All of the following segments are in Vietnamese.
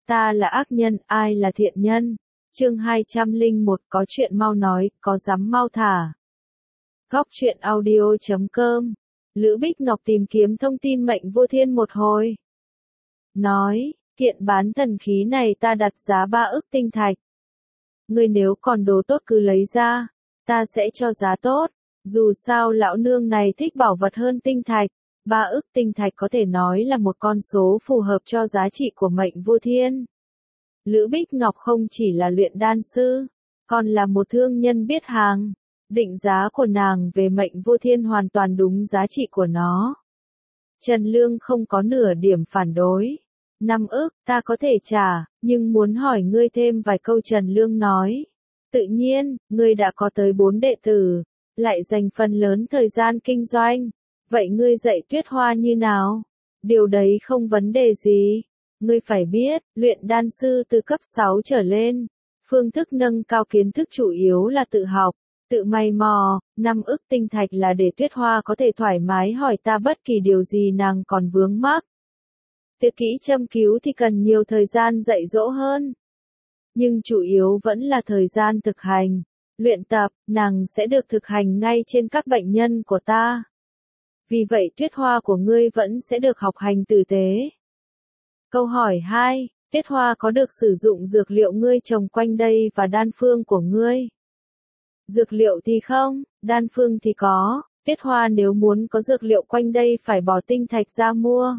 Ta là ác nhân, ai là thiện nhân? Chương 201 có chuyện mau nói, có dám mau thả. Góc truyện audio.com. Lữ Bích Ngọc tìm kiếm thông tin Mệnh Vô Thiên một hồi. Nói, kiện bán thần khí này ta đặt giá 3 ức tinh thạch. Ngươi nếu còn đồ tốt cứ lấy ra, ta sẽ cho giá tốt. Dù sao lão nương này thích bảo vật hơn tinh thạch. 3 ức tinh thạch có thể nói là một con số phù hợp cho giá trị của Mệnh Vô Thiên. Lữ Bích Ngọc không chỉ là luyện đan sư, còn là một thương nhân biết hàng. Định giá của nàng về Mệnh Vô Thiên hoàn toàn đúng giá trị của nó. Trần Lương không có nửa điểm phản đối. 5 ức, ta có thể trả, nhưng muốn hỏi ngươi thêm vài câu. Trần Lương nói. Tự nhiên, ngươi đã có tới 4 đệ tử, lại dành phần lớn thời gian kinh doanh. Vậy ngươi dạy Tuyết Hoa như nào? Điều đấy không vấn đề gì. Ngươi phải biết, luyện đan sư từ cấp 6 trở lên, phương thức nâng cao kiến thức chủ yếu là tự học, tự mày mò. 5 ức tinh thạch là để Tuyết Hoa có thể thoải mái hỏi ta bất kỳ điều gì nàng còn vướng mắc. Việc kỹ châm cứu thì cần nhiều thời gian dạy dỗ hơn. Nhưng chủ yếu vẫn là thời gian thực hành, luyện tập, nàng sẽ được thực hành ngay trên các bệnh nhân của ta. Vì vậy Tuyết Hoa của ngươi vẫn sẽ được học hành tử tế. Câu hỏi 2, Tuyết Hoa có được sử dụng dược liệu ngươi trồng quanh đây và đan phương của ngươi? Dược liệu thì không, đan phương thì có. Tuyết Hoa nếu muốn có dược liệu quanh đây phải bỏ tinh thạch ra mua.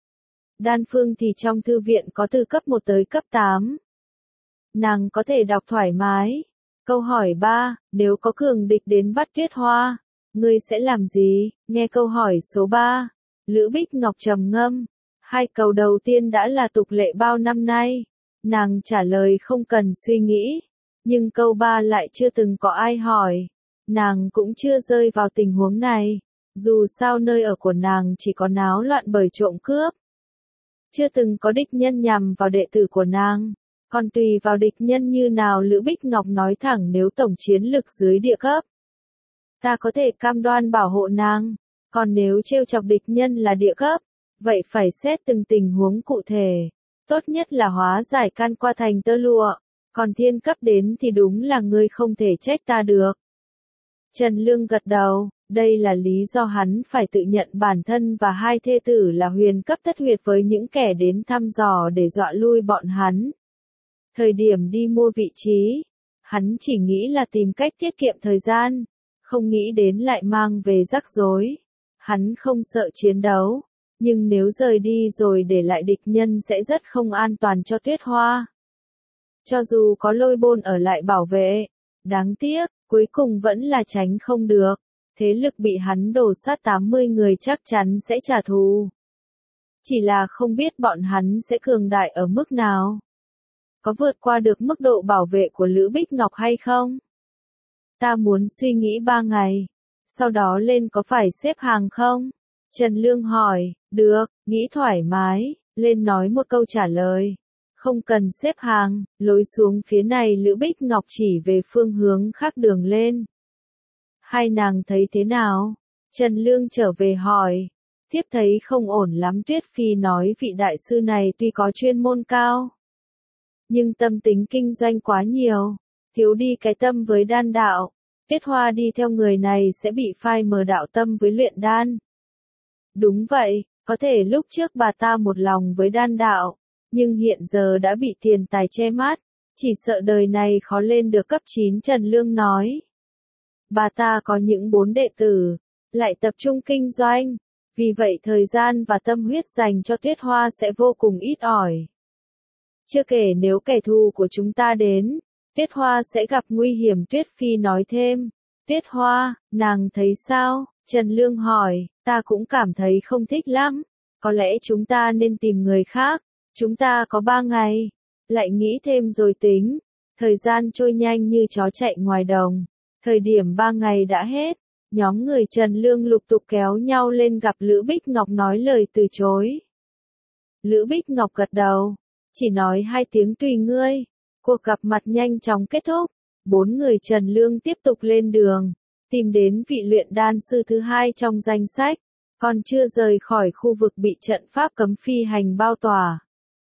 Đan phương thì trong thư viện có từ cấp 1 tới cấp 8. Nàng có thể đọc thoải mái. Câu hỏi 3, nếu có cường địch đến bắt Tuyết Hoa, ngươi sẽ làm gì? Nghe câu hỏi số 3, Lữ Bích Ngọc trầm ngâm. 2 câu đầu tiên đã là tục lệ bao năm nay. Nàng trả lời không cần suy nghĩ. Nhưng câu 3 lại chưa từng có ai hỏi. Nàng cũng chưa rơi vào tình huống này. Dù sao nơi ở của nàng chỉ có náo loạn bởi trộm cướp. Chưa từng có địch nhân nhằm vào đệ tử của nàng. Còn tùy vào địch nhân như nào. Lữ Bích Ngọc nói thẳng, nếu tổng chiến lực dưới địa cấp, ta có thể cam đoan bảo hộ nàng. Còn nếu trêu chọc địch nhân là địa cấp, vậy phải xét từng tình huống cụ thể. Tốt nhất là hóa giải can qua thành tơ lụa. Còn thiên cấp đến thì đúng là ngươi không thể trách ta được. Trần Lương gật đầu. Đây là lý do hắn phải tự nhận bản thân và 2 thê tử là huyền cấp thất huyệt với những kẻ đến thăm dò để dọa lui bọn hắn. Thời điểm đi mua vị trí, hắn chỉ nghĩ là tìm cách tiết kiệm thời gian, không nghĩ đến lại mang về rắc rối. Hắn không sợ chiến đấu, nhưng nếu rời đi rồi để lại địch nhân sẽ rất không an toàn cho Tuyết Hoa. Cho dù có Lôi Bôn ở lại bảo vệ, đáng tiếc, cuối cùng vẫn là tránh không được. Thế lực bị hắn đổ sát 80 người chắc chắn sẽ trả thù. Chỉ là không biết bọn hắn sẽ cường đại ở mức nào. Có vượt qua được mức độ bảo vệ của Lữ Bích Ngọc hay không? Ta muốn suy nghĩ 3 ngày. Sau đó lên có phải xếp hàng không? Trần Lương hỏi. Được, nghĩ thoải mái. Lên nói một câu trả lời. Không cần xếp hàng. Lối xuống phía này. Lữ Bích Ngọc chỉ về phương hướng khác đường lên. Hai nàng thấy thế nào? Trần Lương trở về hỏi. Thiếp thấy không ổn lắm. Tuyết Phi nói vị đại sư này tuy có chuyên môn cao, nhưng tâm tính kinh doanh quá nhiều, thiếu đi cái tâm với đan đạo. Tuyết Hoa đi theo người này sẽ bị phai mờ đạo tâm với luyện đan. Đúng vậy, có thể lúc trước bà ta một lòng với đan đạo, nhưng hiện giờ đã bị tiền tài che mắt, chỉ sợ đời này khó lên được cấp 9. Trần Lương nói. Bà ta có những 4 đệ tử, lại tập trung kinh doanh, vì vậy thời gian và tâm huyết dành cho Tuyết Hoa sẽ vô cùng ít ỏi. Chưa kể nếu kẻ thù của chúng ta đến, Tuyết Hoa sẽ gặp nguy hiểm. Tuyết Phi nói thêm. Tuyết Hoa, nàng thấy sao? Trần Lương hỏi. Ta cũng cảm thấy không thích lắm. Có lẽ chúng ta nên tìm người khác. Chúng ta có 3 ngày. Lại nghĩ thêm rồi tính. Thời gian trôi nhanh như chó chạy ngoài đồng. Thời điểm 3 ngày đã hết. Nhóm người Trần Lương lục tục kéo nhau lên gặp Lữ Bích Ngọc nói lời từ chối. Lữ Bích Ngọc gật đầu. Chỉ nói 2 tiếng tùy ngươi. Cuộc gặp mặt nhanh chóng kết thúc. 4 người Trần Lương tiếp tục lên đường, tìm đến vị luyện đan sư thứ 2 trong danh sách, còn chưa rời khỏi khu vực bị trận pháp cấm phi hành bao tỏa.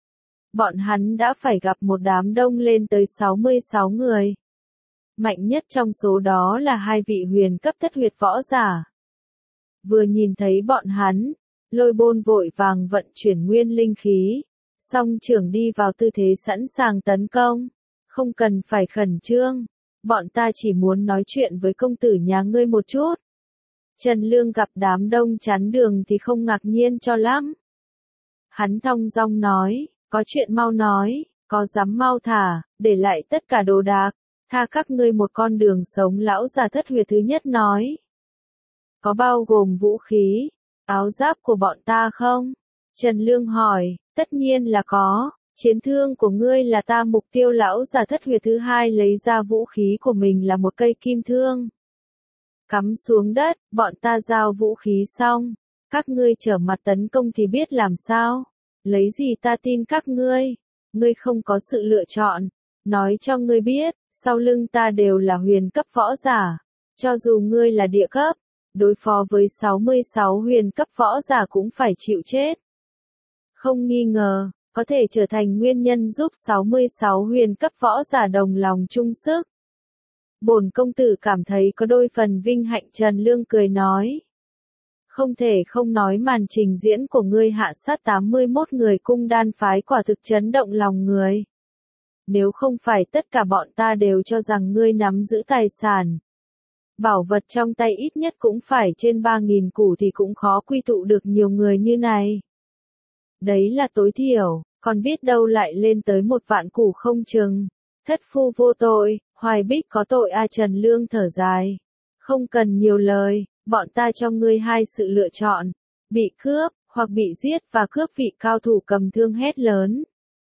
bọn hắn đã phải gặp một đám đông lên tới 66 người. Mạnh nhất trong số đó là 2 vị huyền cấp thất huyệt võ giả. Vừa nhìn thấy bọn hắn, Lôi Bôn vội vàng vận chuyển nguyên linh khí, song trưởng đi vào tư thế sẵn sàng tấn công. Không cần phải khẩn trương, bọn ta chỉ muốn nói chuyện với công tử nhà ngươi một chút. Trần Lương gặp đám đông chắn đường thì không ngạc nhiên cho lắm. Hắn thong dong nói, có chuyện mau nói, có dám mau thả, để lại tất cả đồ đạc, tha các ngươi một con đường sống. Lão già thất huyệt thứ nhất nói. Có bao gồm vũ khí, áo giáp của bọn ta không? Trần Lương hỏi, tất nhiên là có, chiến thương của ngươi là ta mục tiêu. Lão già thất huyệt thứ hai lấy ra vũ khí của mình là một cây kim thương. Cắm xuống đất, bọn ta giao vũ khí xong, các ngươi trở mặt tấn công thì biết làm sao? Lấy gì ta tin các ngươi? Ngươi không có sự lựa chọn. Nói cho ngươi biết, sau lưng ta đều là huyền cấp võ giả. Cho dù ngươi là địa cấp, đối phó với 66 huyền cấp võ giả cũng phải chịu chết. Không nghi ngờ, có thể trở thành nguyên nhân giúp 66 huyền cấp võ giả đồng lòng chung sức. Bổn công tử cảm thấy có đôi phần vinh hạnh. Trần Lương cười nói. Không thể không nói màn trình diễn của ngươi hạ sát 81 người cung đan phái quả thực chấn động lòng người. Nếu không phải tất cả bọn ta đều cho rằng ngươi nắm giữ tài sản, bảo vật trong tay ít nhất cũng phải trên 3.000 củ thì cũng khó quy tụ được nhiều người như này. Đấy là tối thiểu, còn biết đâu lại lên tới 1 vạn củ không chừng. Thất phu vô tội, Hoài Bích có tội a. Trần Lương thở dài. Không cần nhiều lời, bọn ta cho ngươi 2 sự lựa chọn, bị cướp, hoặc bị giết và cướp. Vị cao thủ cầm thương hét lớn.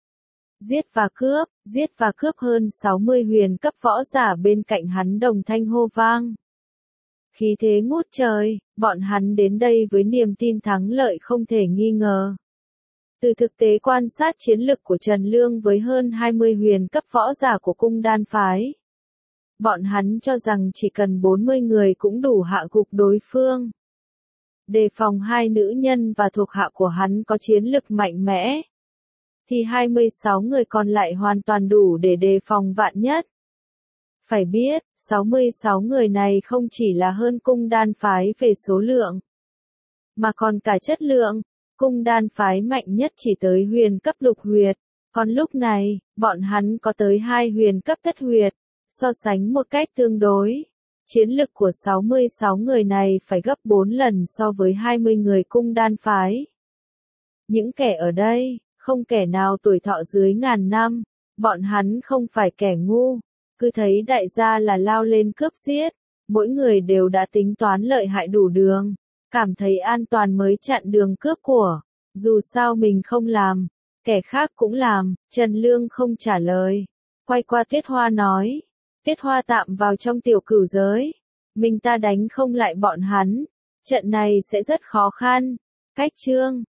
Giết và cướp. Hơn 60 huyền cấp võ giả bên cạnh hắn đồng thanh hô vang. Khí thế ngút trời, bọn hắn đến đây với niềm tin thắng lợi không thể nghi ngờ. Từ thực tế quan sát chiến lực của Trần Lương với hơn 20 huyền cấp võ giả của cung đan phái, bọn hắn cho rằng chỉ cần 40 người cũng đủ hạ gục đối phương. Đề phòng 2 nữ nhân và thuộc hạ của hắn có chiến lực mạnh mẽ, thì 26 người còn lại hoàn toàn đủ để đề phòng vạn nhất. Phải biết, 66 người này không chỉ là hơn cung đan phái về số lượng, mà còn cả chất lượng. Cung đan phái mạnh nhất chỉ tới huyền cấp lục huyệt, còn lúc này, bọn hắn có tới 2 huyền cấp thất huyệt. So sánh một cách tương đối, chiến lực của 66 người này phải gấp 4 lần so với 20 người cung đan phái. Những kẻ ở đây, không kẻ nào tuổi thọ dưới 1000 năm, bọn hắn không phải kẻ ngu, cứ thấy đại gia là lao lên cướp giết, mỗi người đều đã tính toán lợi hại đủ đường, cảm thấy an toàn mới chặn đường cướp của, dù sao mình không làm, kẻ khác cũng làm. Trần Lương không trả lời, quay qua Tiết Hoa nói. Tiết Hoa tạm vào trong tiểu cửu giới, mình ta đánh không lại bọn hắn, trận này sẽ rất khó khăn. Cách chương